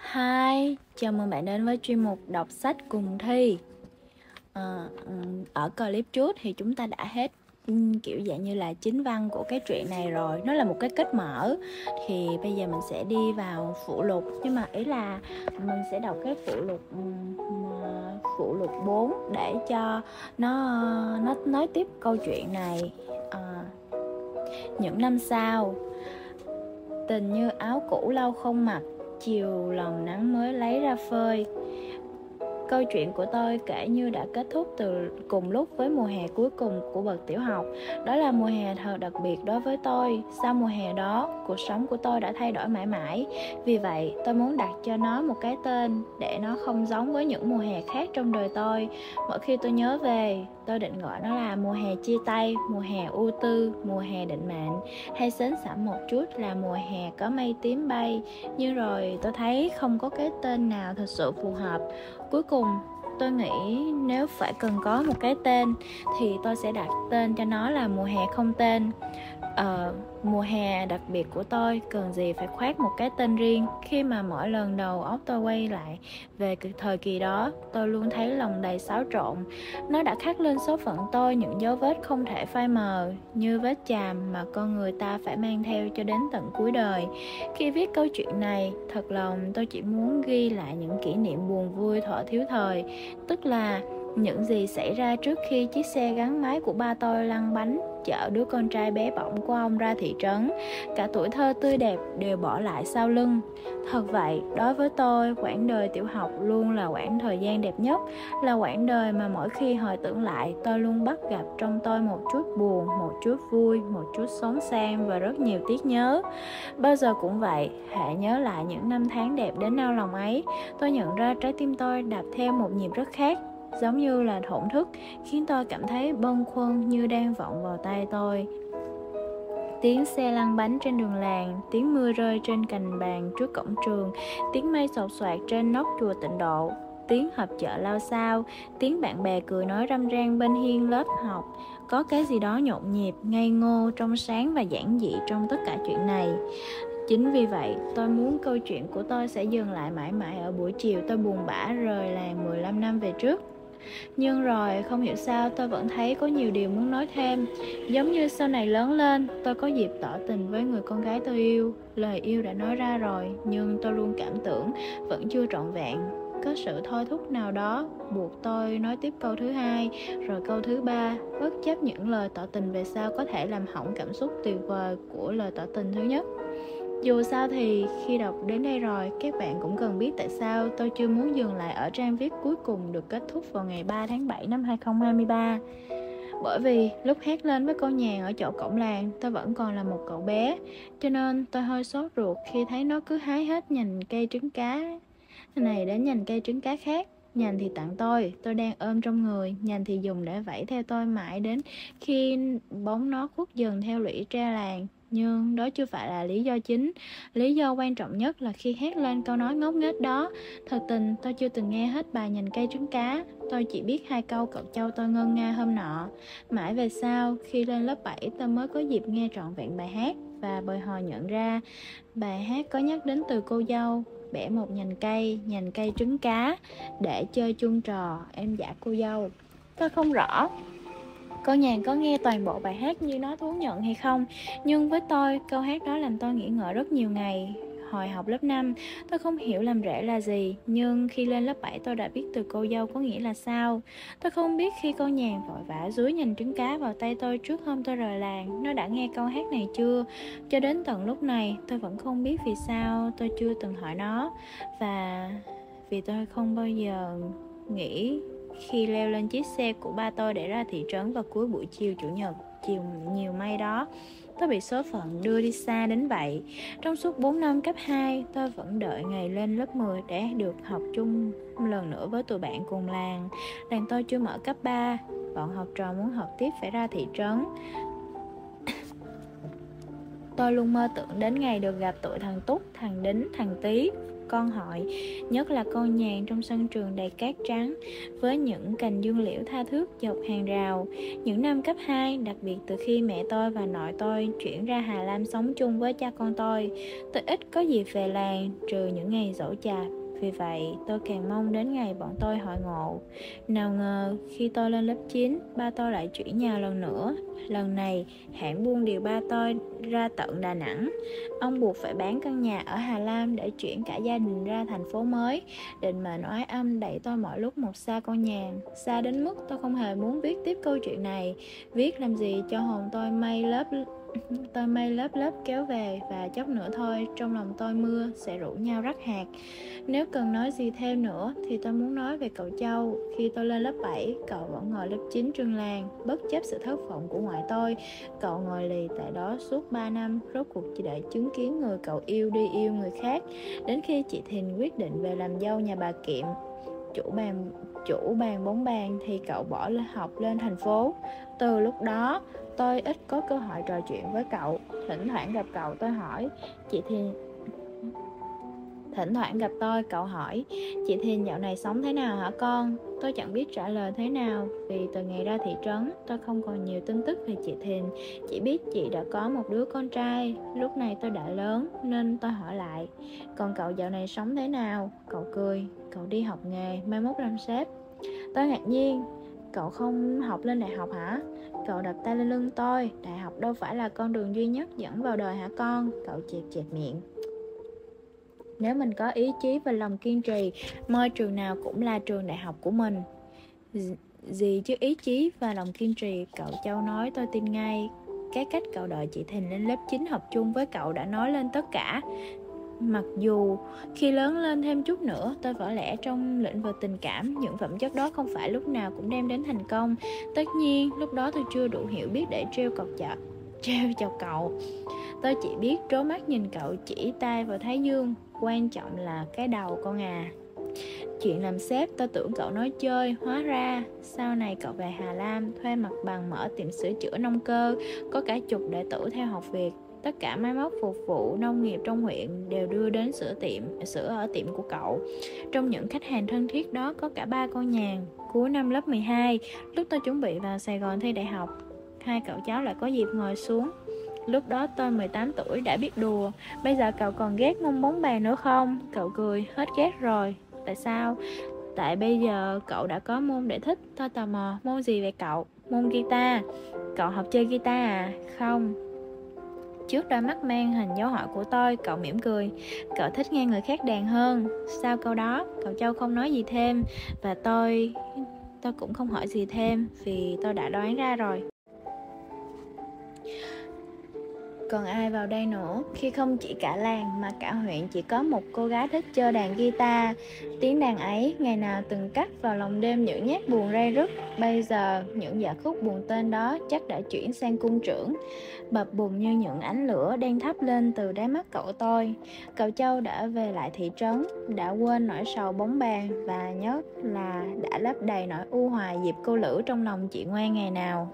Hi, chào mừng bạn đến với chuyên mục đọc sách cùng Thi. Ở clip trước thì chúng ta đã hết kiểu dạng như là chính văn của cái truyện này rồi. Nó là một cái kết mở. Thì bây giờ mình sẽ đi vào phụ lục. Nhưng mà ý là mình sẽ đọc cái phụ lục 4 để cho nó nói tiếp câu chuyện này. Những năm sau, tình như áo cũ lâu không mặc, chiều lòng nắng mới lấy ra phơi. Câu chuyện của tôi kể như đã kết thúc từ cùng lúc với mùa hè cuối cùng của bậc tiểu học. Đó là mùa hè thật đặc biệt đối với tôi. Sau mùa hè đó, cuộc sống của tôi đã thay đổi mãi mãi. Vì vậy, tôi muốn đặt cho nó một cái tên để nó không giống với những mùa hè khác trong đời tôi. Mỗi khi tôi nhớ về, tôi định gọi nó là mùa hè chia tay, mùa hè ưu tư, mùa hè định mệnh, hay sến sẩm một chút là mùa hè có mây tím bay. Nhưng rồi tôi thấy không có cái tên nào thật sự phù hợp. Cuối cùng, tôi nghĩ nếu phải cần có một cái tên thì tôi sẽ đặt tên cho nó là mùa hè không tên. Mùa hè đặc biệt của tôi cần gì phải khoác một cái tên riêng. Khi mà mỗi lần đầu óc tôi quay lại về thời kỳ đó, tôi luôn thấy lòng đầy xáo trộn. Nó đã khắc lên số phận tôi những dấu vết không thể phai mờ, như vết chàm mà con người ta phải mang theo cho đến tận cuối đời. Khi viết câu chuyện này, thật lòng tôi chỉ muốn ghi lại những kỷ niệm buồn vui thuở thiếu thời, tức là những gì xảy ra trước khi chiếc xe gắn máy của ba tôi lăn bánh chở đứa con trai bé bỏng của ông ra thị trấn. Cả tuổi thơ tươi đẹp đều bỏ lại sau lưng. Thật vậy, đối với tôi, quãng đời tiểu học luôn là quãng thời gian đẹp nhất, là quãng đời mà mỗi khi hồi tưởng lại, tôi luôn bắt gặp trong tôi một chút buồn, một chút vui, một chút xốn xang và rất nhiều tiếc nhớ. Bao giờ cũng vậy, hãy nhớ lại những năm tháng đẹp đến nao lòng ấy, tôi nhận ra trái tim tôi đập theo một nhịp rất khác, giống như là thổn thức, khiến tôi cảm thấy bâng khuâng như đang vọng vào tai tôi. Tiếng xe lăn bánh trên đường làng, tiếng mưa rơi trên cành bàn trước cổng trường, tiếng mây xột xoạt trên nóc chùa Tịnh Độ, tiếng họp chợ lao xao, tiếng bạn bè cười nói râm ran bên hiên lớp học. Có cái gì đó nhộn nhịp, ngây ngô, trong sáng và giản dị trong tất cả chuyện này. Chính vì vậy, tôi muốn câu chuyện của tôi sẽ dừng lại mãi mãi ở buổi chiều tôi buồn bã rời làng 15 năm về trước. Nhưng rồi không hiểu sao tôi vẫn thấy có nhiều điều muốn nói thêm. Giống như sau này lớn lên, tôi có dịp tỏ tình với người con gái tôi yêu. Lời yêu đã nói ra rồi, nhưng tôi luôn cảm tưởng vẫn chưa trọn vẹn. Có sự thôi thúc nào đó buộc tôi nói tiếp câu thứ hai, rồi câu thứ ba, bất chấp những lời tỏ tình về sau có thể làm hỏng cảm xúc tuyệt vời của lời tỏ tình thứ nhất. Dù sao thì khi đọc đến đây rồi, các bạn cũng cần biết tại sao tôi chưa muốn dừng lại ở trang viết cuối cùng được kết thúc vào ngày 3 tháng 7 năm 2023. Bởi vì lúc hét lên với con nhàn ở chỗ cổng làng, tôi vẫn còn là một cậu bé, cho nên tôi hơi sốt ruột khi thấy nó cứ hái hết nhành cây trứng cá này đến nhành cây trứng cá khác. Nhành thì tặng tôi đang ôm trong người, nhành thì dùng để vẫy theo tôi mãi đến khi bóng nó khuất dần theo lũy tre làng. Nhưng đó chưa phải là lý do chính. Lý do quan trọng nhất là khi hét lên câu nói ngốc nghếch đó. Thật tình tôi chưa từng nghe hết bài nhành cây trứng cá. Tôi chỉ biết hai câu cậu châu tôi ngân nga hôm nọ. Mãi về sau, khi lên lớp 7 tôi mới có dịp nghe trọn vẹn bài hát. Và bồi hồi nhận ra bài hát có nhắc đến từ cô dâu bẻ một nhành cây trứng cá để chơi chung trò em giả cô dâu. Tôi không rõ cô nhàn có nghe toàn bộ bài hát như nó thú nhận hay không, nhưng với tôi, câu hát đó làm tôi nghĩ ngợi rất nhiều ngày. Hồi học lớp 5, tôi không hiểu làm rễ là gì, nhưng khi lên lớp 7 tôi đã biết từ cô dâu có nghĩa là sao. Tôi không biết khi con nhàn vội vã dúi nhành trứng cá vào tay tôi trước hôm tôi rời làng, nó đã nghe câu hát này chưa. Cho đến tận lúc này, tôi vẫn không biết vì sao tôi chưa từng hỏi nó. Và vì tôi không bao giờ nghĩ khi leo lên chiếc xe của ba tôi để ra thị trấn vào cuối buổi chiều chủ nhật, chiều nhiều mây đó, tôi bị số phận đưa đi xa đến vậy. Trong suốt 4 năm cấp 2, tôi vẫn đợi ngày lên lớp 10 để được học chung lần nữa với tụi bạn cùng làng. Làng tôi chưa mở cấp 3, bọn học trò muốn học tiếp phải ra thị trấn. Tôi luôn mơ tưởng đến ngày được gặp tụi thằng Túc, thằng Đính, thằng Tý, con Hội, nhất là con nhàn trong sân trường đầy cát trắng với những cành dương liễu tha thước dọc hàng rào. Những năm cấp 2, đặc biệt từ khi mẹ tôi và nội tôi chuyển ra Hà Lam sống chung với cha con tôi ít có dịp về làng trừ những ngày giỗ chạp. Vì vậy tôi càng mong đến ngày bọn tôi hội ngộ. Nào ngờ khi tôi lên lớp 9, ba tôi lại chuyển nhà lần nữa. Lần này hãng buôn điều ba tôi ra tận Đà Nẵng. Ông buộc phải bán căn nhà ở Hà Lam để chuyển cả gia đình ra thành phố mới. Định mệnh oái âm đẩy tôi mọi lúc một xa con nhàn, xa đến mức tôi không hề muốn viết tiếp câu chuyện này. Viết làm gì cho hồn tôi mây lớp lớp kéo về, và chốc nữa thôi trong lòng tôi mưa sẽ rủ nhau rắc hạt. Nếu cần nói gì thêm nữa thì tôi muốn nói về cậu Châu. Khi tôi lên lớp 7, cậu vẫn ngồi lớp 9 trường làng. Bất chấp sự thất vọng của ngoại tôi, cậu ngồi lì tại đó suốt 3 năm, rốt cuộc chỉ để chứng kiến người cậu yêu đi yêu người khác. Đến khi chị Thìn quyết định về làm dâu nhà bà Kiệm, chủ bàn bóng bàn, thì cậu bỏ học lên thành phố. Từ lúc đó tôi ít có cơ hội trò chuyện với cậu. Thỉnh thoảng gặp cậu tôi hỏi chị Thìn Thỉnh thoảng gặp tôi, cậu hỏi chị Thìn dạo này sống thế nào hả con? Tôi chẳng biết trả lời thế nào, vì từ ngày ra thị trấn tôi không còn nhiều tin tức về chị Thìn. Chỉ biết chị đã có một đứa con trai. Lúc này tôi đã lớn nên tôi hỏi lại, còn cậu dạo này sống thế nào? Cậu cười, cậu đi học nghề, mai mốt làm sếp. Tôi ngạc nhiên, cậu không học lên đại học hả? Cậu đập tay lên lưng tôi, đại học đâu phải là con đường duy nhất dẫn vào đời hả con? Cậu chẹp miệng. Nếu mình có ý chí và lòng kiên trì, môi trường nào cũng là trường đại học của mình. Gì chứ ý chí và lòng kiên trì, cậu Châu nói tôi tin ngay. Cái cách cậu đợi chị Thìn lên lớp 9 học chung với cậu đã nói lên tất cả. Mặc dù khi lớn lên thêm chút nữa, tôi vỡ lẽ trong lĩnh vực tình cảm, những phẩm chất đó không phải lúc nào cũng đem đến thành công. Tất nhiên, lúc đó tôi chưa đủ hiểu biết để trêu chọc cậu. Tôi chỉ biết trố mắt nhìn cậu chỉ tay vào thái dương. Quan trọng là cái đầu con à. Chuyện làm sếp tôi tưởng cậu nói chơi, hóa ra sau này cậu về Hà Lam thuê mặt bằng mở tiệm sửa chữa nông cơ, có cả chục đệ tử theo học việc. Tất cả máy móc phục vụ nông nghiệp trong huyện đều đưa đến sửa ở tiệm của cậu. Trong những khách hàng thân thiết đó có cả 3 con nhàn. Cuối năm lớp 12, lúc tôi chuẩn bị vào Sài Gòn thi đại học, hai cậu cháu lại có dịp ngồi xuống. Lúc đó tôi 18 tuổi đã biết đùa. Bây giờ cậu còn ghét môn bóng bàn nữa không? Cậu cười, hết ghét rồi. Tại sao? Tại bây giờ cậu đã có môn để thích. Tôi tò mò, môn gì vậy cậu? Môn guitar. Cậu học chơi guitar à? Không. Trước đôi mắt mang hình dấu hỏi của tôi, cậu mỉm cười. Cậu thích nghe người khác đàn hơn. Sau câu đó, cậu Châu không nói gì thêm. Và tôi cũng không hỏi gì thêm, vì tôi đã đoán ra rồi. Còn ai vào đây nữa khi không chỉ cả làng mà cả huyện chỉ có một cô gái thích chơi đàn guitar. Tiếng đàn ấy ngày nào từng cắt vào lòng đêm những nhát buồn ray rứt. Bây giờ những dạ khúc buồn tên đó chắc đã chuyển sang cung trưởng, bập bùng như những ánh lửa đang thắp lên từ đáy mắt cậu tôi. Cậu Châu đã về lại thị trấn, đã quên nỗi sầu bóng bàn, và nhất là đã lấp đầy nỗi u hoài dịp cô Lữ trong lòng chị Ngoan ngày nào.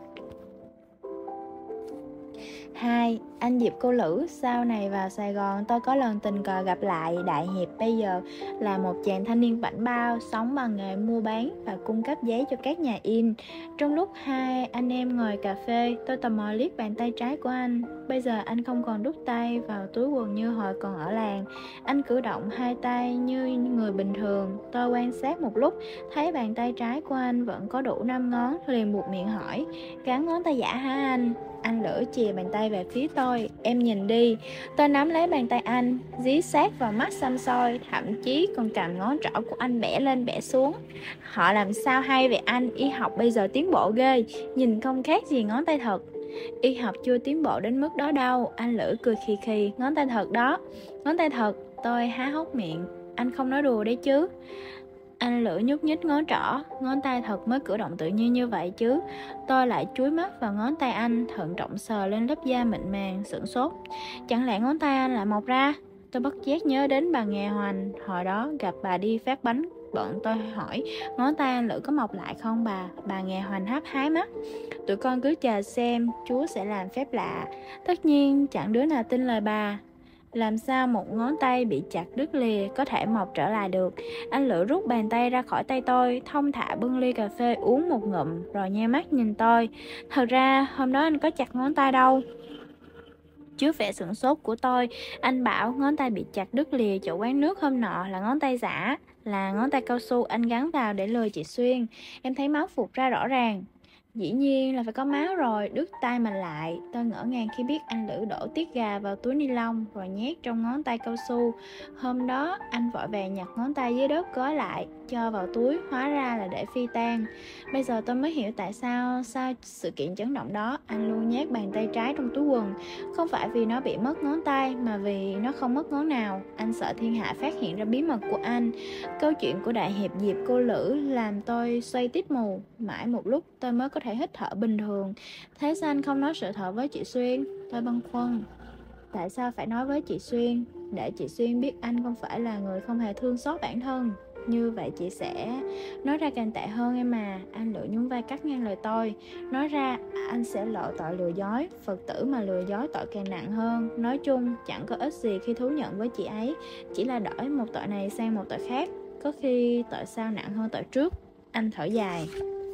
2. Anh Diệp cô Lữ. Sau này vào Sài Gòn, tôi có lần tình cờ gặp lại. Đại Hiệp bây giờ là một chàng thanh niên bảnh bao, sống bằng nghề mua bán và cung cấp giấy cho các nhà in. Trong lúc hai anh em ngồi cà phê, tôi tò mò liếc bàn tay trái của anh. Bây giờ anh không còn đút tay vào túi quần như hồi còn ở làng. Anh cử động hai tay như người bình thường. Tôi quan sát một lúc, thấy bàn tay trái của anh vẫn có đủ 5 ngón, liền buột miệng hỏi, gắn ngón tay giả hả anh? Anh Lữ chìa bàn tay về phía tôi. Em nhìn đi. Tôi nắm lấy bàn tay anh, dí sát vào mắt xăm soi, thậm chí còn cầm ngón trỏ của anh bẻ lên bẻ xuống. Họ làm sao hay vậy anh? Y học bây giờ tiến bộ ghê, nhìn không khác gì ngón tay thật. Y học chưa tiến bộ đến mức đó đâu. Anh Lữ cười khì khì. Ngón tay thật đó. Ngón tay thật. Tôi há hốc miệng. Anh không nói đùa đấy chứ? Anh Lữ nhúc nhích ngón trỏ. Ngón tay thật mới cử động tự nhiên như vậy chứ. Tôi lại chúi mắt vào ngón tay anh, thận trọng sờ lên lớp da mịn màng, sửng sốt. Chẳng lẽ ngón tay anh lại mọc ra? Tôi bất giác nhớ đến bà Nghè Hoành. Hồi đó gặp bà đi phát bánh bận, tôi hỏi ngón tay anh Lữ có mọc lại không bà? Bà Nghè Hoành háp hái mắt. Tụi con cứ chờ xem, Chúa sẽ làm phép lạ. Tất nhiên chẳng đứa nào tin lời bà. Làm sao một ngón tay bị chặt đứt lìa có thể mọc trở lại được? Anh Lữ rút bàn tay ra khỏi tay tôi, thong thả bưng ly cà phê uống một ngụm, rồi nhe mắt nhìn tôi. Thật ra hôm đó anh có chặt ngón tay đâu. Trước vẻ sửng sốt của tôi, anh bảo ngón tay bị chặt đứt lìa chỗ quán nước hôm nọ là ngón tay giả, là ngón tay cao su anh gắn vào để lừa chị Xuyên. Em thấy máu phụt ra rõ ràng. Dĩ nhiên là phải có máu rồi, đứt tay mình lại. Tôi ngỡ ngàng khi biết anh Lữ đổ tiết gà vào túi ni lông rồi nhét trong ngón tay cao su. Hôm đó anh vội vàng nhặt ngón tay dưới đất gói lại, cho vào túi, hóa ra là để phi tang. Bây giờ tôi mới hiểu tại sao sau sự kiện chấn động đó anh luôn nhét bàn tay trái trong túi quần. Không phải vì nó bị mất ngón tay mà vì nó không mất ngón nào. Anh sợ thiên hạ phát hiện ra bí mật của anh. Câu chuyện của đại hiệp Diệp cô Lữ làm tôi xoay tít mù. Mãi một lúc tôi mới có thể hít thở bình thường. Thế sao anh không nói sự thật với chị Xuyên? Tôi băn khoăn. Tại sao phải nói với chị Xuyên? Để chị Xuyên biết anh không phải là người không hề thương xót bản thân. Như vậy chị sẽ nói ra càng tệ hơn em mà. Anh Lữ nhún vai cắt ngang lời tôi. Nói ra anh sẽ lộ tội lừa dối. Phật tử mà lừa dối tội càng nặng hơn. Nói chung chẳng có ích gì khi thú nhận với chị ấy. Chỉ là đổi một tội này sang một tội khác. Có khi tội sau nặng hơn tội trước. Anh thở dài.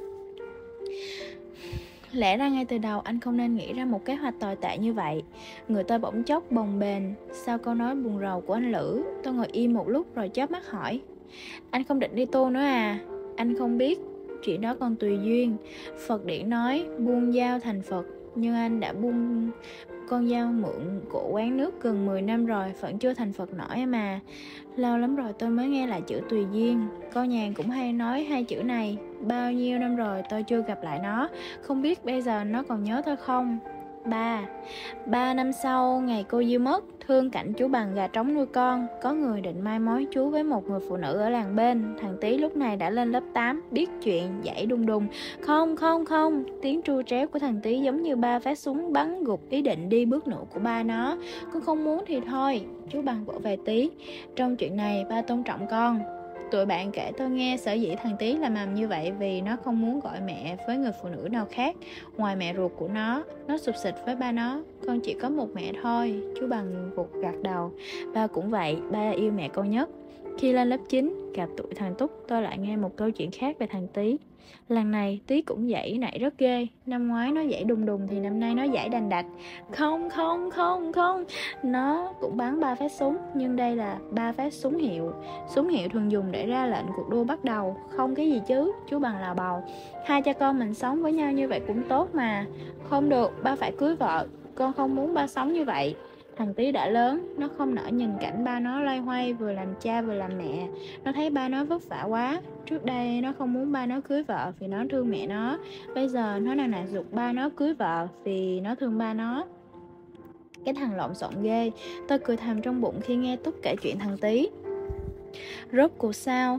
Lẽ ra ngay từ đầu anh không nên nghĩ ra một kế hoạch tồi tệ như vậy. Người tôi bỗng chốc bồng bềnh sau câu nói buồn rầu của anh Lữ. Tôi ngồi im một lúc rồi chớp mắt hỏi. Anh không định đi tu nữa à? Anh không biết, chuyện đó còn tùy duyên. Phật điển nói buông dao thành Phật. Nhưng anh đã buông con dao mượn của quán nước gần 10 năm rồi, vẫn chưa thành Phật nổi mà. Lâu lắm rồi tôi mới nghe lại chữ tùy duyên. Cô nhàn cũng hay nói hai chữ này. Bao nhiêu năm rồi tôi chưa gặp lại nó. Không biết bây giờ nó còn nhớ tôi không? 3 năm sau, ngày cô Diêu mất, thương cảnh chú bằng gà trống nuôi con, có người định mai mối chú với một người phụ nữ ở làng bên. Thằng Tý lúc này đã lên lớp 8, biết chuyện, dãy đùng đùng. Không, tiếng tru tréo của thằng Tý giống như ba phát súng bắn gục ý định đi bước nữa của ba nó. Con không muốn thì thôi, chú bằng vỗ về Tý. Trong chuyện này, ba tôn trọng con. Tụi bạn kể tôi nghe sở dĩ thằng Tý làm mầm như vậy vì nó không muốn gọi mẹ với người phụ nữ nào khác ngoài mẹ ruột của nó. Nó sụp sịch với ba nó. Con chỉ có một mẹ thôi. Chú bằng gục gật đầu. Ba cũng vậy, ba yêu mẹ con nhất. Khi lên lớp 9, gặp tụi thằng Túc, tôi lại nghe một câu chuyện khác về thằng Tý. Lần này Tý cũng dãy nảy rất ghê. Năm ngoái nó dãy đùng đùng thì năm nay nó dãy đành đạch. Không. Nó cũng bắn 3 phát súng, nhưng đây là 3 phát súng hiệu. Súng hiệu thường dùng để ra lệnh cuộc đua bắt đầu. Không cái gì chứ, chú bằng là bầu. Hai cha con mình sống với nhau như vậy cũng tốt mà. Không được, ba phải cưới vợ. Con không muốn ba sống như vậy. Thằng Tý đã lớn, nó không nỡ nhìn cảnh ba nó loay hoay vừa làm cha vừa làm mẹ. Nó thấy ba nó vất vả quá. Trước đây nó không muốn ba nó cưới vợ vì nó thương mẹ nó. Bây giờ nó đang nài giục ba nó cưới vợ vì nó thương ba nó. Cái thằng lộn xộn ghê. Tôi cười thầm trong bụng khi nghe Túc kể chuyện thằng Tý. Rốt cuộc sao?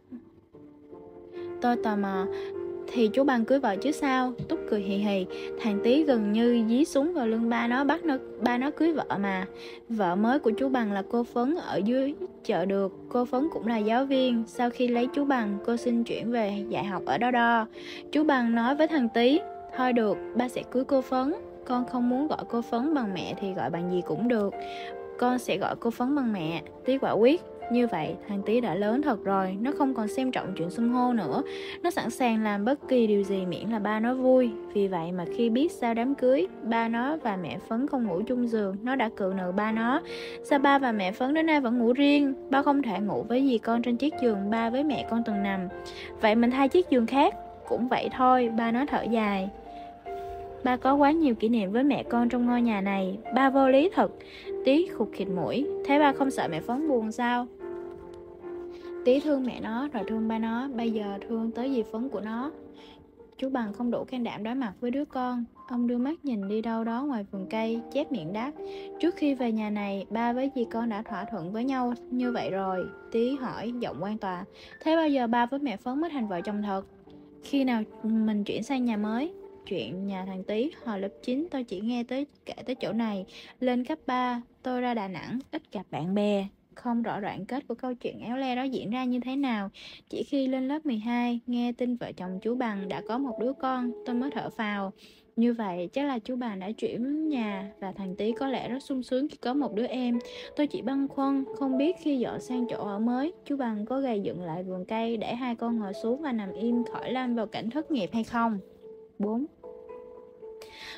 Tôi tò mò. Thì chú bằng cưới vợ chứ sao? Túc cười hì hì. Thằng Tý gần như dí súng vào lưng ba nó, bắt ba nó cưới vợ mà. Vợ mới của chú bằng là cô Phấn ở dưới chợ được. Cô Phấn cũng là giáo viên. Sau khi lấy chú bằng, cô xin chuyển về dạy học ở đó đo. Chú bằng nói với thằng Tý, thôi được, ba sẽ cưới cô Phấn. Con không muốn gọi cô Phấn bằng mẹ thì gọi bằng gì cũng được. Con sẽ gọi cô Phấn bằng mẹ. Tý quả quyết. Như vậy thằng Tý đã lớn thật rồi. Nó không còn xem trọng chuyện xưng hô nữa. Nó sẵn sàng làm bất kỳ điều gì miễn là ba nó vui. Vì vậy mà khi biết sau đám cưới ba nó và mẹ Phấn không ngủ chung giường, nó đã cự nữ ba nó. Sao ba và mẹ Phấn đến nay vẫn ngủ riêng? Ba không thể ngủ với dì con trên chiếc giường ba với mẹ con từng nằm. Vậy mình thay chiếc giường khác. Cũng vậy thôi, ba nó thở dài. Ba có quá nhiều kỷ niệm với mẹ con trong ngôi nhà này. Ba vô lý thật. Tý khụt khịt mũi. Thế ba không sợ mẹ Phấn buồn sao? Tý thương mẹ nó rồi thương ba nó, bây giờ thương tới dì Phấn của nó. Chú bằng không đủ can đảm đối mặt với đứa con. Ông đưa mắt nhìn đi đâu đó ngoài vườn cây, chép miệng đáp. Trước khi về nhà này, ba với dì con đã thỏa thuận với nhau như vậy rồi. Tý hỏi giọng quan tòa. Thế bao giờ ba với mẹ Phấn mới thành vợ chồng thật? Khi nào mình chuyển sang nhà mới? Chuyện nhà thằng Tý hồi lớp 9 tôi chỉ nghe kể tới chỗ này. Lên cấp 3 tôi ra Đà Nẵng, ít gặp bạn bè. Không rõ đoạn kết của câu chuyện éo le đó diễn ra như thế nào. Chỉ khi lên lớp 12 nghe tin vợ chồng chú bằng đã có một đứa con, tôi mới thở phào. Như vậy chắc là chú bằng đã chuyển nhà và thằng Tý có lẽ rất sung sướng khi có một đứa em. Tôi chỉ băn khoăn không biết khi dọn sang chỗ ở mới, chú bằng có gầy dựng lại vườn cây để hai con ngồi xuống và nằm im khỏi lâm vào cảnh thất nghiệp hay không. 4.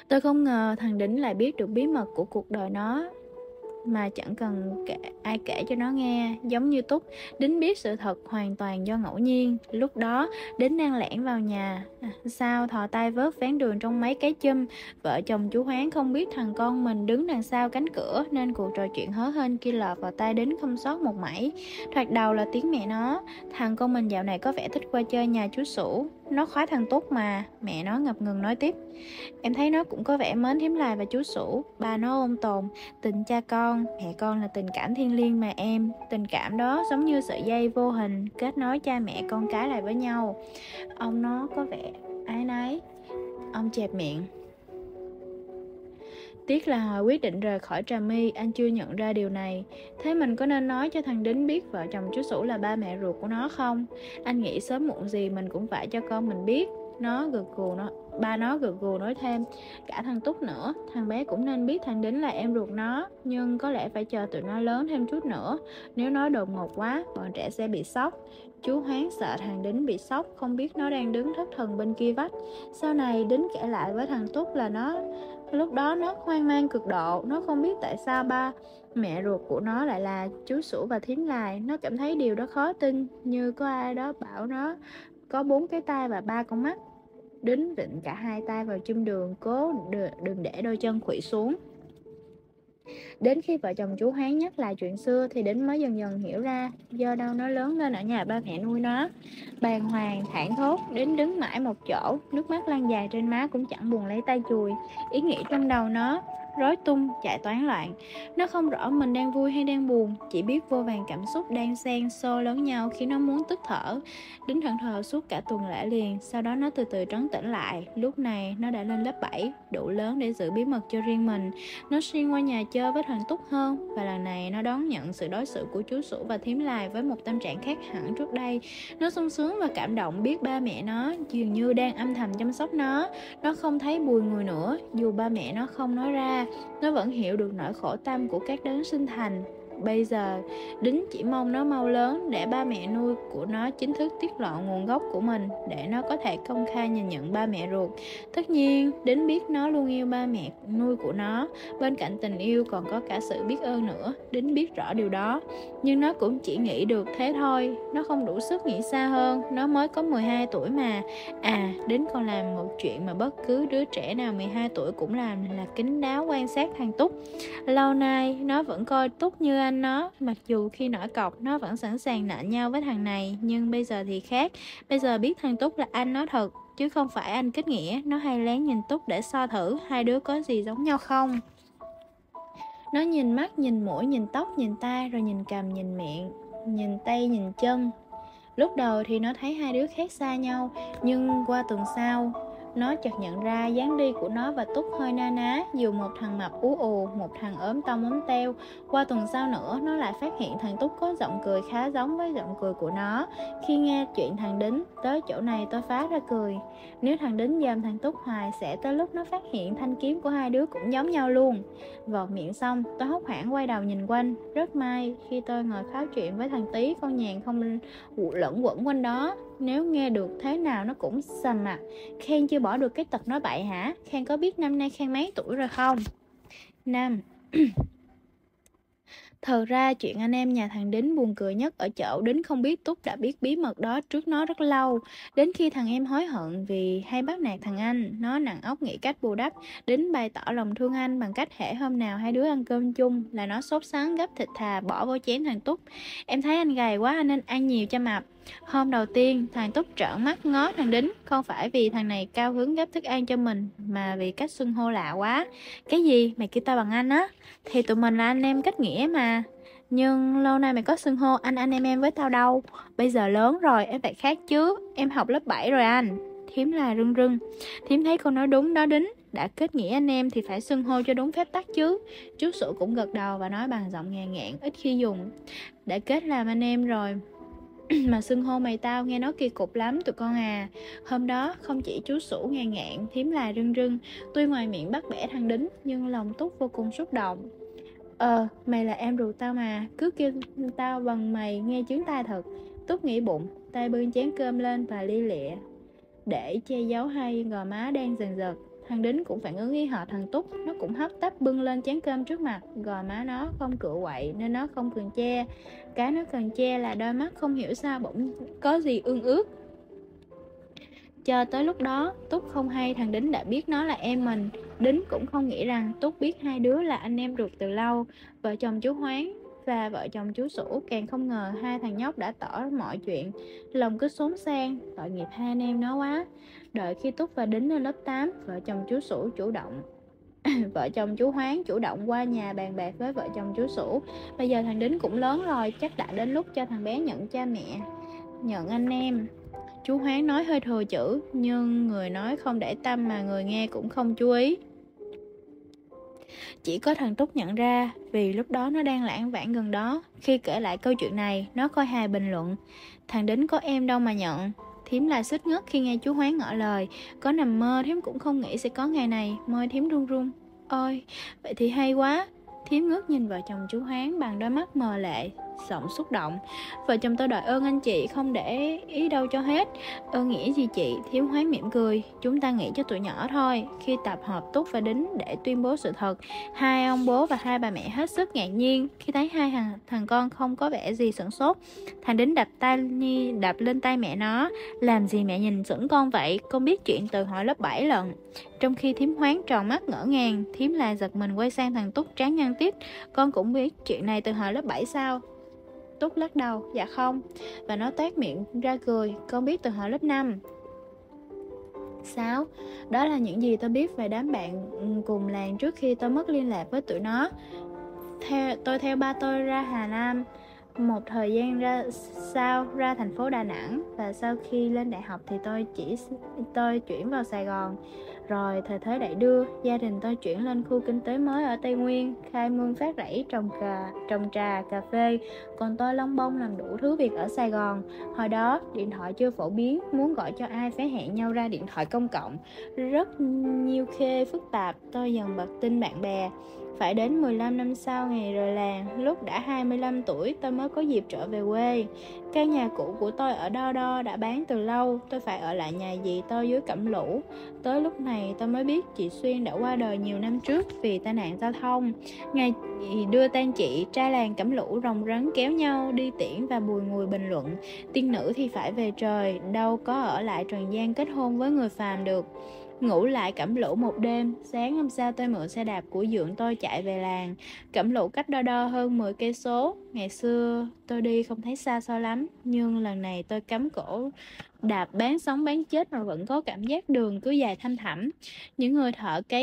Tôi không ngờ thằng Đính lại biết được bí mật của cuộc đời nó mà chẳng cần ai kể cho nó nghe. Giống như Túc, Đính biết sự thật hoàn toàn do ngẫu nhiên. Lúc đó Đính đang lẻn vào nhà sau, thò tay vớt ván đường trong mấy cái chum. Vợ chồng chú Hoán không biết thằng con mình đứng đằng sau cánh cửa, nên cuộc trò chuyện hớ hênh kia lọt vào tai Đính không sót một mảy. Thoạt đầu là tiếng mẹ nó: thằng con mình dạo này có vẻ thích qua chơi nhà chú Sủ, nó khoái thằng Túc mà. Mẹ nó ngập ngừng nói tiếp: em thấy nó cũng có vẻ mến Thím Lai và chú Sủ. Ba nó ôn tồn: tình cha con, mẹ con là tình cảm thiêng liêng mà em. Tình cảm đó giống như sợi dây vô hình kết nối cha mẹ con cái lại với nhau. Ông nó có vẻ áy náy. Ông chẹp miệng. Tiếc là hồi quyết định rời khỏi Trà My, anh chưa nhận ra điều này. Thế mình có nên nói cho thằng Đính biết vợ chồng chú Sủ là ba mẹ ruột của nó không? Anh nghĩ sớm muộn gì mình cũng phải cho con mình biết. Ba nó gật gù nói thêm: cả thằng Túc nữa, thằng bé cũng nên biết thằng Đính là em ruột nó. Nhưng có lẽ phải chờ tụi nó lớn thêm chút nữa. Nếu nói đột ngột quá, bọn trẻ sẽ bị sốc. Chú Hoán sợ thằng Đính bị sốc, không biết nó đang đứng thất thần bên kia vách. Sau này Đính kể lại với thằng Túc là lúc đó nó hoang mang cực độ. Nó không biết tại sao ba mẹ ruột của nó lại là chú Sủ và Thím Lai. Nó cảm thấy điều đó khó tin, như có ai đó bảo nó có 4 cái tai và 3 con mắt. Đính vịn cả hai tay vào chum đường, cố đừng để đôi chân khuỵu xuống. Đến khi vợ chồng chú Hoán nhắc lại chuyện xưa thì Đính mới dần dần hiểu ra do đâu nó lớn lên ở nhà ba mẹ nuôi nó. Bàng hoàng thảng thốt, Đính đứng mãi một chỗ, nước mắt lăn dài trên má cũng chẳng buồn lấy tay chùi. Ý nghĩ trong đầu nó rối tung, chạy toán loạn. Nó không rõ mình đang vui hay đang buồn, chỉ biết vô vàn cảm xúc đang xen xô lẫn nhau khiến nó muốn tức thở. Đính thẫn thờ suốt cả tuần lễ liền, sau đó nó từ từ trấn tĩnh lại. Lúc này nó đã lên lớp 7, đủ lớn để giữ bí mật cho riêng mình. Nó xuyên qua nhà chơi với thằng Túc hơn, và lần này nó đón nhận sự đối xử của chú Sủ và Thím Lai với một tâm trạng khác hẳn trước đây. Nó sung sướng và cảm động biết ba mẹ nó dường như đang âm thầm chăm sóc nó. Nó không thấy bùi ngùi nữa, dù ba mẹ nó không nói ra. Nó vẫn hiểu được nỗi khổ tâm của các đấng sinh thành. Bây giờ Đính chỉ mong nó mau lớn để ba mẹ nuôi của nó chính thức tiết lộ nguồn gốc của mình, để nó có thể công khai nhìn nhận ba mẹ ruột. Tất nhiên Đính biết nó luôn yêu ba mẹ nuôi của nó. Bên cạnh tình yêu còn có cả sự biết ơn nữa. Đính biết rõ điều đó, nhưng nó cũng chỉ nghĩ được thế thôi. Nó không đủ sức nghĩ xa hơn. Nó mới có 12 tuổi mà. Đính còn làm một chuyện mà bất cứ đứa trẻ nào 12 tuổi cũng làm, là kín đáo quan sát thằng Túc. Lâu nay nó vẫn coi Túc như anh nó, mặc dù khi nổi cọc nó vẫn sẵn sàng nện nhau với thằng này. Nhưng bây giờ thì khác. Bây giờ biết thằng Túc là anh nó thật, chứ không phải anh kết nghĩa. Nó hay lén nhìn Túc để so thử hai đứa có gì giống nhau không. Nó nhìn mắt, nhìn mũi, nhìn tóc, nhìn tai, rồi nhìn cằm, nhìn miệng, nhìn tay, nhìn chân. Lúc đầu thì nó thấy hai đứa khác xa nhau, nhưng qua tuần sau nó chợt nhận ra dáng đi của nó và Túc hơi na ná, dù một thằng mập ú ù, một thằng ốm tông ốm teo. Qua tuần sau nữa, nó lại phát hiện thằng Túc có giọng cười khá giống với giọng cười của nó. Khi nghe chuyện thằng Đính tới chỗ này, tôi phá ra cười. Nếu thằng Đính giam thằng Túc hoài, sẽ tới lúc nó phát hiện thanh kiếm của hai đứa cũng giống nhau luôn. Vọt miệng xong, tôi hốt hoảng quay đầu nhìn quanh. Rất may khi tôi ngồi kháo chuyện với thằng Tí, con nhàn không lẫn quẩn quanh đó. Nếu nghe được thế nào nó cũng sầm mặt. Khen chưa bỏ được cái tật nói bậy hả? Khen có biết năm nay Khen mấy tuổi rồi không? Năm. Thật ra chuyện anh em nhà thằng Đính buồn cười nhất ở chỗ Đính không biết Túc đã biết bí mật đó trước nó rất lâu. Đến khi thằng em hối hận vì hay bắt nạt thằng anh, nó nặng óc nghĩ cách bù đắp. Đính bày tỏ lòng thương anh bằng cách hễ hôm nào hai đứa ăn cơm chung là nó sốt sắng gấp thịt thà bỏ vô chén thằng Túc. Em thấy anh gầy quá, anh nên ăn nhiều cho mập. Hôm đầu tiên thằng Túc trợn mắt ngó thằng Đính, không phải vì thằng này cao hứng gấp thức ăn cho mình, mà vì cách xưng hô lạ quá. Cái gì? Mày kêu tao bằng anh á? Thì tụi mình là anh em kết nghĩa mà. Nhưng lâu nay mày có xưng hô anh em với tao đâu. Bây giờ lớn rồi em phải khác chứ. Em học lớp 7 rồi anh. Thím là rưng rưng. Thím thấy con nói đúng đó Đính. Đã kết nghĩa anh em thì phải xưng hô cho đúng phép tắc chứ. Chú Sủ cũng gật đầu và nói bằng giọng ngà ngạn ít khi dùng. Đã kết làm anh em rồi mà xưng hô mày tao nghe nó kỳ cục lắm tụi con à. Hôm đó không chỉ chú Sủ ngàn ngạn, Thím là rưng rưng. Tuy ngoài miệng bắt bẻ thằng Đính, nhưng lòng Túc vô cùng xúc động. Mày là em ruột tao mà, cứ kêu tao bằng mày nghe chứng tai thật. Túc nghĩ bụng, tay bưng chén cơm lên và lia lịa để che giấu hai gò má đang dần dật. Thằng Đính cũng phản ứng y hệt thằng Túc. Nó cũng hấp tấp bưng lên chén cơm trước mặt. Gò má nó không cựa quậy nên nó không cần che. Cái nó cần che là đôi mắt không hiểu sao bỗng có gì ương ướt. Cho tới lúc đó, Túc không hay thằng Đính đã biết nó là em mình. Đính cũng không nghĩ rằng Túc biết hai đứa là anh em ruột từ lâu. Vợ chồng chú Hoáng và vợ chồng chú Sủ càng không ngờ hai thằng nhóc đã tỏ mọi chuyện. Lòng cứ xốn sang, tội nghiệp hai anh em nó quá. Đợi khi Túc và Đính lên lớp 8, vợ chồng chú Sủ chủ động vợ chồng chú Hoáng chủ động qua nhà bàn bạc với vợ chồng chú Sủ. Bây giờ thằng Đính cũng lớn rồi, chắc đã đến lúc cho thằng bé nhận cha mẹ, nhận anh em. Chú Hoáng nói hơi thừa chữ, nhưng người nói không để tâm mà người nghe cũng không chú ý. Chỉ có thằng Túc nhận ra, vì lúc đó nó đang lảng vảng gần đó. Khi kể lại câu chuyện này, nó khôi hài bình luận: thằng Đính có em đâu mà nhận. Thím là xích ngất khi nghe chú Hoáng ngỏ lời. Có nằm mơ thím cũng không nghĩ sẽ có ngày này. Môi thím run run. Ôi, vậy thì hay quá. Thím ngước nhìn vợ chồng chú Hoáng bằng đôi mắt mờ lệ, giọng xúc động. Vợ chồng tôi đòi ơn anh chị không để ý đâu cho hết. Ơn nghĩa gì chị? Thím Hoáng mỉm cười. Chúng ta nghĩ cho tụi nhỏ thôi. Khi tập hợp Túc và Đính để tuyên bố sự thật, hai ông bố và hai bà mẹ hết sức ngạc nhiên khi thấy hai thằng con không có vẻ gì sửng sốt. Thằng Đính đập lên tay mẹ nó. Làm gì mẹ nhìn sững con vậy? Con biết chuyện từ hồi lớp 7 lận. Trong khi thím Hoáng tròn mắt ngỡ ngàng, thím là giật mình quay sang thằng Túc trán nhăn tít. Con cũng biết chuyện này từ hồi lớp 7 sao? Túc lắc đầu, dạ không. Và nó toét miệng ra cười, con biết từ hồi lớp 5. Sao? Đó là những gì tôi biết về đám bạn cùng làng trước khi tôi mất liên lạc với tụi nó. Tôi theo ba tôi ra Hà Nam một thời gian sau ra thành phố Đà Nẵng, và sau khi lên đại học thì tôi chuyển vào Sài Gòn. Rồi thời thế đẩy đưa, gia đình tôi chuyển lên khu kinh tế mới ở Tây Nguyên, khai mương phát rẫy trồng trà, cà phê, còn tôi lông bông làm đủ thứ việc ở Sài Gòn. Hồi đó điện thoại chưa phổ biến, muốn gọi cho ai phải hẹn nhau ra điện thoại công cộng, rất nhiều khê phức tạp. Tôi dần bật tin bạn bè. Phải đến 15 năm sau ngày rời làng, lúc đã 25 tuổi, tôi mới có dịp trở về quê. Căn nhà cũ của tôi ở Đo đã bán từ lâu, tôi phải ở lại nhà dì tôi dưới Cẩm Lũ. Tới lúc này tôi mới biết chị Xuyên đã qua đời nhiều năm trước vì tai nạn giao thông. Ngày đưa tang chị, trai làng Cẩm Lũ rồng rắn kéo nhau đi tiễn và bùi ngùi bình luận: tiên nữ thì phải về trời, đâu có ở lại trần gian kết hôn với người phàm được. Ngủ lại Cẩm Lũ một đêm, sáng hôm sau tôi mượn xe đạp của dượng tôi chạy về làng. Cẩm Lũ cách Đo hơn 10 cây số. Ngày xưa tôi đi không thấy xa xôi lắm, nhưng lần này tôi cắm cổ đạp bán sống bán chết mà vẫn có cảm giác đường cứ dài thăm thẳm. Những người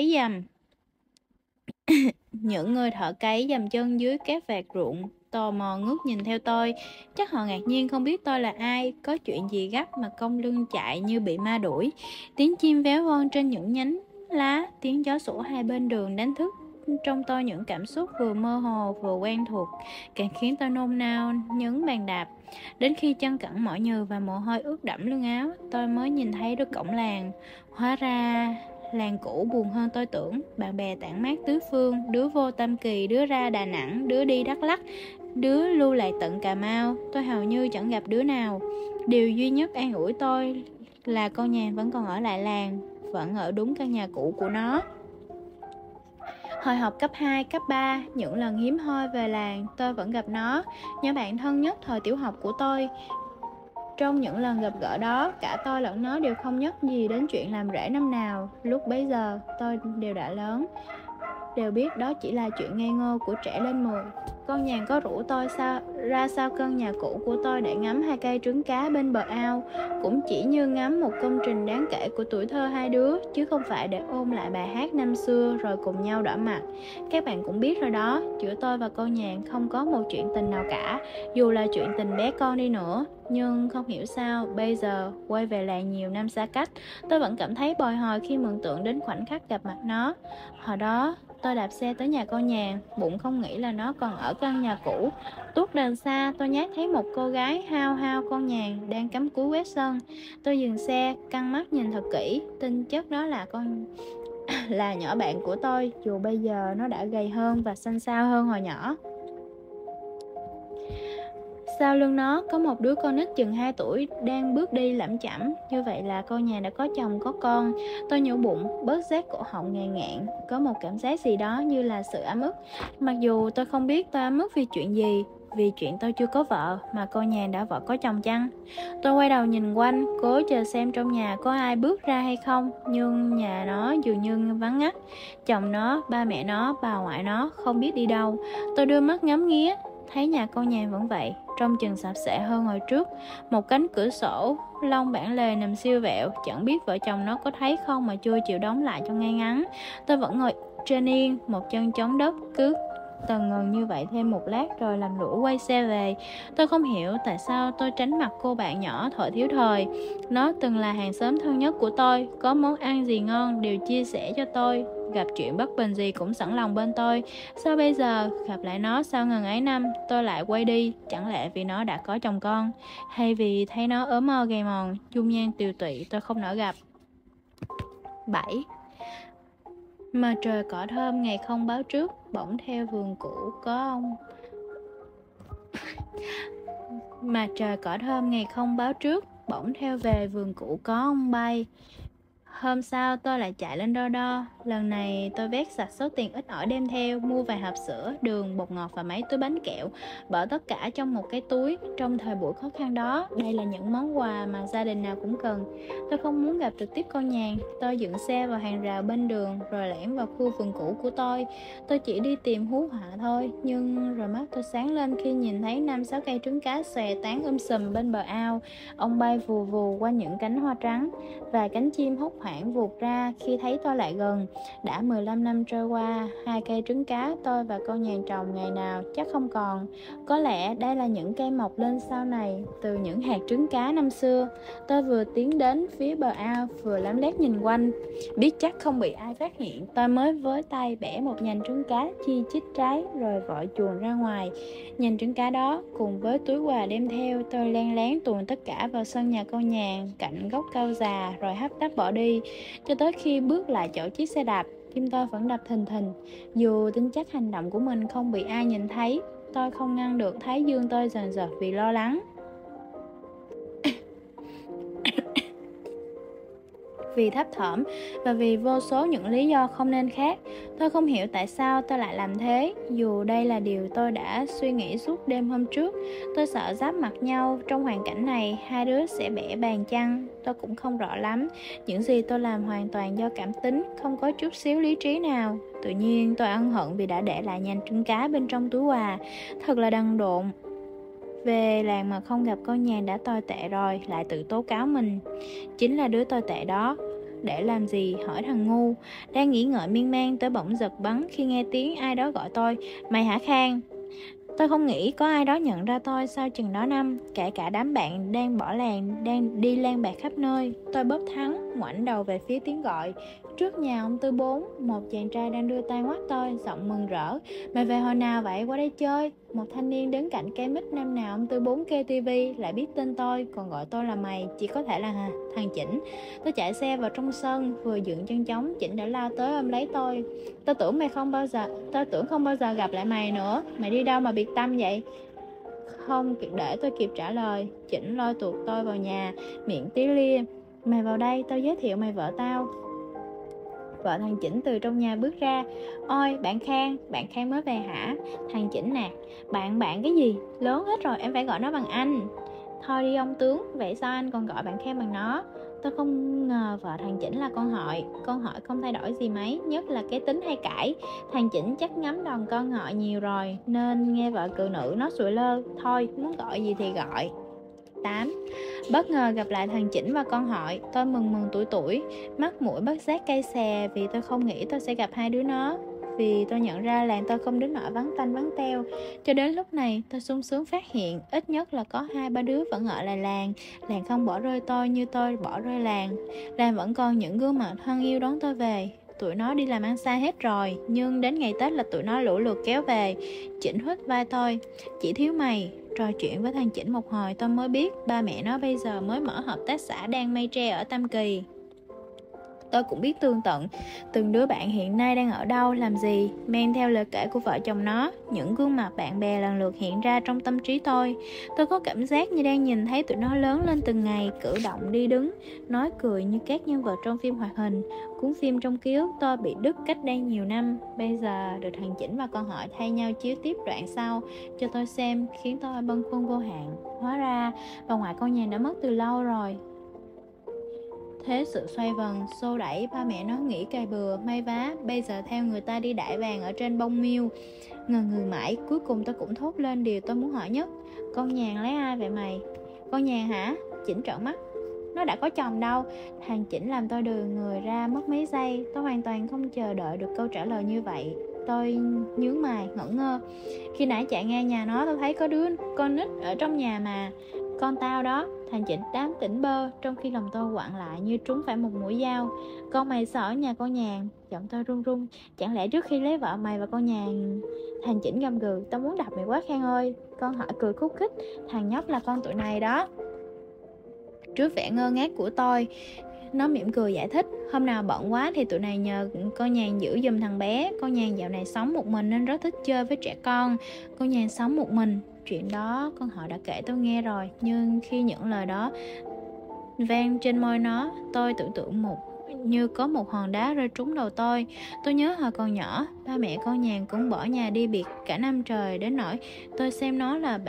thợ cấy dầm chân dưới các vạt ruộng tò mò ngước nhìn theo tôi. Chắc họ ngạc nhiên không biết tôi là ai, có chuyện gì gấp mà cong lưng chạy như bị ma đuổi. Tiếng chim véo von trên những nhánh lá, tiếng gió sủa hai bên đường đánh thức trong tôi những cảm xúc vừa mơ hồ vừa quen thuộc, càng khiến tôi nôn nao nhấn bàn đạp. Đến khi chân cẳng mỏi nhừ và mồ hôi ướt đẫm lưng áo, tôi mới nhìn thấy đôi cổng làng. Hóa ra làng cũ buồn hơn tôi tưởng. Bạn bè tản mát tứ phương, đứa vô Tam Kỳ, đứa ra Đà Nẵng, đứa đi Đắk Lắk, đứa lưu lại tận Cà Mau. Tôi hầu như chẳng gặp đứa nào. Điều duy nhất an ủi tôi là con nhà vẫn còn ở lại làng, vẫn ở đúng căn nhà cũ của nó. Hồi học cấp 2, cấp 3, những lần hiếm hoi về làng, tôi vẫn gặp nó, nhóm bạn thân nhất thời tiểu học của tôi. Trong những lần gặp gỡ đó, cả tôi lẫn nó đều không nhắc gì đến chuyện làm rễ năm nào. Lúc bấy giờ, tôi đều đã lớn, đều biết đó chỉ là chuyện ngây ngô của trẻ lên mùa. Con nhàn có rủ tôi ra sau căn nhà cũ của tôi để ngắm hai cây trứng cá bên bờ ao, cũng chỉ như ngắm một công trình đáng kể của tuổi thơ hai đứa, chứ không phải để ôn lại bài hát năm xưa rồi cùng nhau đỏ mặt. Các bạn cũng biết rồi đó, giữa tôi và con nhàn không có một chuyện tình nào cả, dù là chuyện tình bé con đi nữa. Nhưng không hiểu sao, bây giờ quay về làng nhiều năm xa cách, tôi vẫn cảm thấy bồi hồi khi mường tượng đến khoảnh khắc gặp mặt nó. Hồi đó, tôi đạp xe tới nhà con nhàn, bụng không nghĩ là nó còn ở căn nhà cũ. Tuốt đằng xa, tôi nhát thấy một cô gái hao hao con nhàn đang cắm cúi quét sân. Tôi dừng xe, căng mắt nhìn thật kỹ, tin chắc đó là nhỏ bạn của tôi, dù bây giờ nó đã gầy hơn và xanh xao hơn hồi nhỏ. Sau lưng nó có một đứa con nít chừng 2 tuổi đang bước đi lẩm chẩm. Như vậy là cô nhà đã có chồng có con. Tôi nhủ bụng, bớt rát cổ họng ngàn ngạn. Có một cảm giác gì đó như là sự ấm ức. Mặc dù tôi không biết tôi ấm ức vì chuyện gì. Vì chuyện tôi chưa có vợ mà cô nhà đã vợ có chồng chăng? Tôi quay đầu nhìn quanh, cố chờ xem trong nhà có ai bước ra hay không. Nhưng nhà nó dường như vắng ngắt. Chồng nó, ba mẹ nó, bà ngoại nó không biết đi đâu. Tôi đưa mắt ngắm nghía, thấy nhà cô nhà vẫn vậy, trông chừng sạch sẽ hơn hồi trước. Một cánh cửa sổ lông bản lề nằm siêu vẹo, chẳng biết vợ chồng nó có thấy không mà chưa chịu đóng lại cho ngay ngắn. Tôi vẫn ngồi trên yên, một chân chống đất, cứ tần ngần như vậy thêm một lát rồi làm lũ quay xe về. Tôi không hiểu tại sao tôi tránh mặt cô bạn nhỏ Thuở thiếu thời. Nó từng là hàng xóm thân nhất của tôi, có món ăn gì ngon đều chia sẻ cho tôi, gặp chuyện bất bình gì cũng sẵn lòng bên tôi. Sao bây giờ gặp lại nó sau ngần ấy năm tôi lại quay đi? Chẳng lẽ vì nó đã có chồng con, hay vì thấy nó ốm mo gầy mòn, dung nhan tiều tụy tôi không nỡ gặp? 7. Mà trời cỏ thơm ngày không báo trước, bỗng theo vườn cũ có ông. Mà trời cỏ thơm ngày không báo trước, bỗng theo về vườn cũ có ông bay. Hôm sau tôi lại chạy lên đo đo. Lần này tôi vét sạch số tiền ít ỏi đem theo, mua vài hộp sữa, đường, bột ngọt và mấy túi bánh kẹo, bỏ tất cả trong một cái túi. Trong thời buổi khó khăn đó, đây là những món quà mà gia đình nào cũng cần. Tôi không muốn gặp trực tiếp con nhàn. Tôi dựng xe vào hàng rào bên đường rồi lẻn vào khu vườn cũ của tôi. Tôi chỉ đi tìm hú họa thôi, nhưng rồi mắt tôi sáng lên khi nhìn thấy 5-6 cây trứng cá xòe tán sùm bên bờ ao. Ông bay vù vù qua những cánh hoa trắng, và cánh chim hốt hoảng vụt ra khi thấy tôi lại gần. Đã 15 năm trôi qua, 2 cây trứng cá tôi và con nhàn trồng ngày nào chắc không còn. Có lẽ đây là những cây mọc lên sau này từ những hạt trứng cá năm xưa. Tôi vừa tiến đến phía bờ ao vừa lấm lét nhìn quanh, biết chắc không bị ai phát hiện. Tôi mới với tay bẻ một nhành trứng cá chi chít trái rồi vội chuồn ra ngoài. Nhành trứng cá đó cùng với túi quà đem theo, tôi len lén tuồn tất cả vào sân nhà con nhàn cạnh gốc cao già rồi hấp tấp bỏ đi. Cho tới khi bước lại chỗ chiếc xe đạp, tim tôi vẫn đập thình thình. Dù tin chắc hành động của mình không bị ai nhìn thấy, tôi không ngăn được thái dương tôi dần dần vì lo lắng. Vì thấp thỏm và vì vô số những lý do không nên khác. Tôi không hiểu tại sao tôi lại làm thế, dù đây là điều tôi đã suy nghĩ suốt đêm hôm trước. Tôi sợ giáp mặt nhau trong hoàn cảnh này, hai đứa sẽ bẻ bàn chăng. Tôi cũng không rõ lắm. Những gì tôi làm hoàn toàn do cảm tính, không có chút xíu lý trí nào. Tự nhiên tôi ân hận vì đã để lại nhành trứng cá bên trong túi quà. Thật là đần độn. Về làng mà không gặp con nhàn đã tồi tệ rồi, lại tự tố cáo mình. Chính là đứa tồi tệ đó. Để làm gì? Hỏi thằng ngu. Đang nghĩ ngợi miên man, tôi bỗng giật bắn khi nghe tiếng ai đó gọi tôi. Mày hả Khang? Tôi không nghĩ có ai đó nhận ra tôi sau chừng đó năm. Kể cả đám bạn đang bỏ làng, đang đi lang bạc khắp nơi. Tôi bóp thắng, ngoảnh đầu về phía tiếng gọi. Trước nhà ông Tư Bốn, một chàng trai đang đưa tay ngoắt tôi, giọng mừng rỡ. Mày về hồi nào vậy? Qua đây chơi. Một thanh niên đứng cạnh cây mít năm nào ông Tư Bốn kê tivi lại biết tên tôi, còn gọi tôi là mày, chỉ có thể là thằng Chỉnh. Tôi chạy xe vào trong sân, vừa dựng chân trống, Chỉnh đã lao tới ôm lấy tôi. Tôi tưởng không bao giờ gặp lại mày nữa. Mày đi đâu mà biệt tâm vậy? Không để tôi kịp trả lời, Chỉnh lôi tuột tôi vào nhà, miệng tí lia. Mày vào đây, tao giới thiệu mày vợ tao. Vợ thằng Chỉnh từ trong nhà bước ra. Ôi, bạn Khang mới về hả? Thằng Chỉnh nè. Bạn cái gì? Lớn hết rồi, em phải gọi nó bằng anh. Thôi đi ông tướng, vậy sao anh còn gọi bạn Khang bằng nó? Tôi không ngờ vợ thằng Chỉnh là con họ không thay đổi gì mấy, nhất là cái tính hay cãi. Thằng Chỉnh chắc ngắm đòn con họ nhiều rồi, nên nghe vợ cự nữ nó sụi lơ. Thôi, muốn gọi gì thì gọi. 8. Bất ngờ gặp lại thằng Chỉnh và con hội, tôi mừng tuổi, mắt mũi bất giác cay xè vì tôi không nghĩ tôi sẽ gặp hai đứa nó. Vì tôi nhận ra làng tôi không đến nỗi vắng tanh vắng teo. Cho đến lúc này tôi sung sướng phát hiện ít nhất là có 2-3 đứa vẫn ở lại làng. Làng không bỏ rơi tôi như tôi bỏ rơi làng. Làng vẫn còn những gương mặt thân yêu đón tôi về. Tụi nó đi làm ăn xa hết rồi, nhưng đến ngày Tết là tụi nó lũ lượt kéo về. Chỉnh huýt vai tôi. Chỉ thiếu mày. Trò chuyện với thằng Chỉnh một hồi tôi mới biết ba mẹ nó bây giờ mới mở hợp tác xã đan mây tre ở Tam Kỳ. Tôi cũng biết tương tận từng đứa bạn hiện nay đang ở đâu, làm gì. Men theo lời kể của vợ chồng nó, những gương mặt bạn bè lần lượt hiện ra trong tâm trí tôi. Tôi có cảm giác như đang nhìn thấy tụi nó lớn lên từng ngày, cử động, đi đứng, nói cười như các nhân vật trong phim hoạt hình. Cuốn phim trong ký ức tôi bị đứt cách đây nhiều năm, bây giờ được thằng Chỉnh và con Hỏi thay nhau chiếu tiếp đoạn sau cho tôi xem, khiến tôi bâng khuâng vô hạn. Hóa ra bà ngoại con Nhàn đã mất từ lâu rồi. Thế sự xoay vần, xô đẩy, ba mẹ nó nghĩ cày bừa, may vá, bây giờ theo người ta đi đãi vàng ở trên bông miêu. Ngần ngừ mãi, cuối cùng tôi cũng thốt lên điều tôi muốn hỏi nhất. Con Nhàn lấy ai vậy mày? Con Nhàn hả? Chỉnh trợn mắt. Nó đã có chồng đâu. Thằng Chỉnh làm tôi đừ người ra mất mấy giây. Tôi hoàn toàn không chờ đợi được câu trả lời như vậy. Tôi nhướng mày, ngẩn ngơ. Khi nãy chạy ngang nhà nó, tôi thấy có đứa con nít ở trong nhà mà. Con tao đó. Thằng Chỉnh đám tỉnh bơ, trong khi lòng tôi quặn lại như trúng phải một mũi dao. Con mày sợ ở nhà con Nhàn? Giọng tôi run run. Chẳng lẽ trước khi lấy vợ mày và con Nhàn... Thằng Chỉnh gầm gừ. Tao muốn đập mày quá Khang ơi. Con Hỏi cười khúc khích. Thằng nhóc là con tụi này đó. Trước vẻ ngơ ngác của tôi, nó mỉm cười giải thích. Hôm nào bận quá thì tụi này nhờ con Nhàn giữ giùm thằng bé. Con Nhàn dạo này sống một mình nên rất thích chơi với trẻ con. Con Nhàn sống một mình. Chuyện đó con Họ đã kể tôi nghe rồi. Nhưng khi những lời đó vang trên môi nó, tôi tưởng tượng như có một hòn đá rơi trúng đầu tôi. Tôi nhớ hồi còn nhỏ, ba mẹ con Nhàn cũng bỏ nhà đi biệt cả năm trời, đến nỗi tôi xem nó là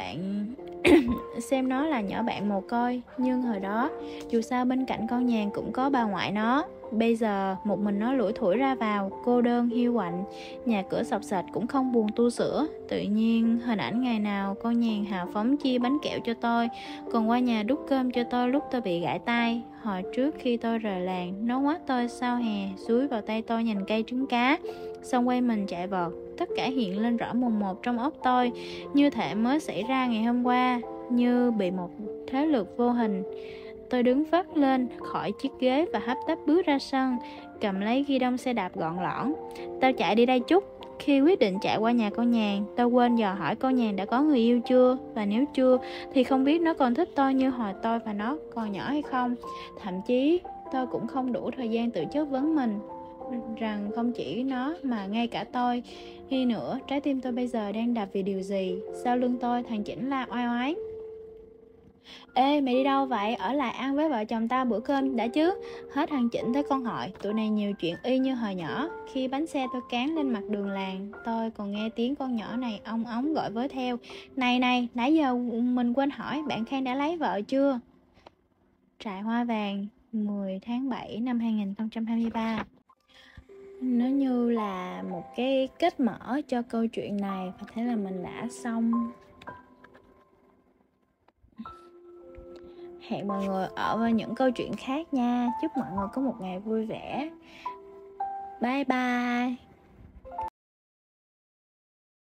xem nó là nhỏ bạn mồ côi. Nhưng hồi đó, dù sao bên cạnh con Nhàn cũng có bà ngoại nó. Bây giờ một mình nó lủi thủi ra vào, cô đơn hiu quạnh, nhà cửa sập sạch cũng không buồn tu sửa. Tự nhiên hình ảnh ngày nào con Nhàn hào phóng chia bánh kẹo cho tôi, còn qua nhà đút cơm cho tôi lúc tôi bị gãi tay. Hồi trước khi tôi rời làng, nó ngoắt tôi sau hè, dúi vào tay tôi nhành cây trứng cá, xong quay mình chạy vọt. Tất cả hiện lên rõ mồn một trong óc tôi, như thể mới xảy ra ngày hôm qua, như bị một thế lực vô hình. Tôi đứng phắt lên khỏi chiếc ghế và hấp tấp bước ra sân, cầm lấy ghi đông xe đạp gọn lõn. Tao chạy đi đây chút. Khi quyết định chạy qua nhà con Nhàn, tao quên dò hỏi con Nhàn đã có người yêu chưa, và nếu chưa thì không biết nó còn thích tôi như hồi tôi và nó còn nhỏ hay không. Thậm chí tôi cũng không đủ thời gian tự chất vấn mình rằng không chỉ nó mà ngay cả tôi. Khi nữa, trái tim tôi bây giờ đang đập vì điều gì? Sau lưng tôi, thằng Chỉnh la oai oái. Ê, mày đi đâu vậy? Ở lại ăn với vợ chồng tao bữa cơm đã chứ? Hết thằng Chỉnh tới con Hỏi. Tụi này nhiều chuyện y như hồi nhỏ. Khi bánh xe tôi cán lên mặt đường làng, tôi còn nghe tiếng con nhỏ này ong ống gọi với theo. Này, nãy giờ mình quên hỏi, bạn Khang đã lấy vợ chưa? Trại Hoa Vàng, 10 tháng 7 năm 2023. Nó như là một cái kết mở cho câu chuyện này, và thế là mình đã xong. Hẹn mọi người ở những câu chuyện khác nha. Chúc mọi người có một ngày vui vẻ. Bye bye.